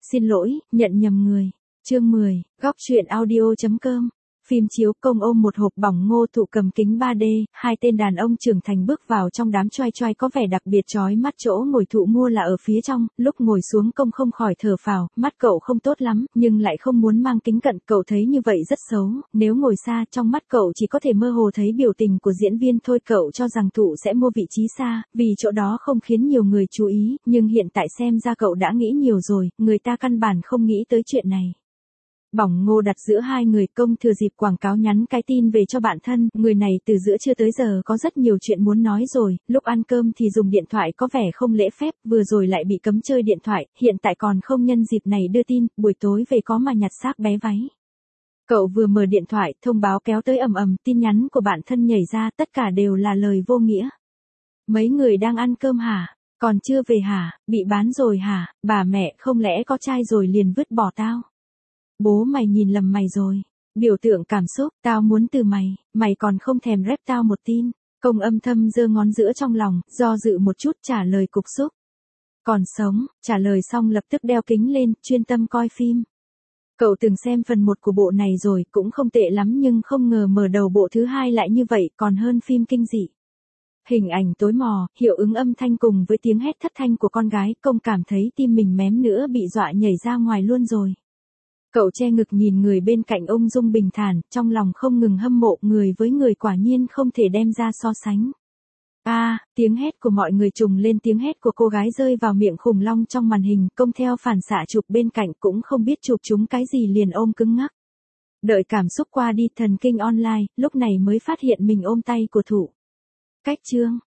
Xin lỗi, nhận nhầm người. Chương 10, góc truyện audio.com. Phim chiếu công ôm một hộp bỏng ngô thụ cầm kính 3D, hai tên đàn ông trưởng thành bước vào trong đám choai choai có vẻ đặc biệt chói mắt, chỗ ngồi thụ mua là ở phía trong, lúc ngồi xuống công không khỏi thở phào, mắt cậu không tốt lắm, nhưng lại không muốn mang kính cận, cậu thấy như vậy rất xấu, nếu ngồi xa trong mắt cậu chỉ có thể mơ hồ thấy biểu tình của diễn viên thôi, cậu cho rằng thụ sẽ mua vị trí xa, vì chỗ đó không khiến nhiều người chú ý, nhưng hiện tại xem ra cậu đã nghĩ nhiều rồi, người ta căn bản không nghĩ tới chuyện này. Bỏng ngô đặt giữa hai người, công thừa dịp quảng cáo nhắn cái tin về cho bạn thân, người này từ giữa trưa tới giờ có rất nhiều chuyện muốn nói rồi, lúc ăn cơm thì dùng điện thoại có vẻ không lễ phép, vừa rồi lại bị cấm chơi điện thoại, hiện tại còn không nhân dịp này đưa tin, buổi tối về có mà nhặt xác bé váy. Cậu vừa mở điện thoại, thông báo kéo tới ầm ầm, tin nhắn của bạn thân nhảy ra, tất cả đều là lời vô nghĩa. Mấy người đang ăn cơm hả? Còn chưa về hả? Bị bán rồi hả? Bà mẹ, không lẽ có trai rồi liền vứt bỏ tao? Bố mày nhìn lầm mày rồi. Biểu tượng cảm xúc, tao muốn từ mày, mày còn không thèm rep tao một tin. Công âm thầm giơ ngón giữa trong lòng, do dự một chút trả lời cục xúc. Còn sống, trả lời xong lập tức đeo kính lên, chuyên tâm coi phim. Cậu từng xem phần 1 của bộ này rồi, cũng không tệ lắm nhưng không ngờ mở đầu bộ thứ 2 lại như vậy, còn hơn phim kinh dị. Hình ảnh tối mò, hiệu ứng âm thanh cùng với tiếng hét thất thanh của con gái, công cảm thấy tim mình mém nữa bị dọa nhảy ra ngoài luôn rồi. Cậu che ngực nhìn người bên cạnh ung dung bình thản, trong lòng không ngừng hâm mộ, người với người quả nhiên không thể đem ra so sánh. Tiếng hét của mọi người trùng lên tiếng hét của cô gái rơi vào miệng khủng long trong màn hình, công theo phản xạ chụp bên cạnh cũng không biết chụp chúng cái gì liền ôm cứng ngắc. Đợi cảm xúc qua đi, thần kinh online, lúc này mới phát hiện mình ôm tay của thụ. Cách chương,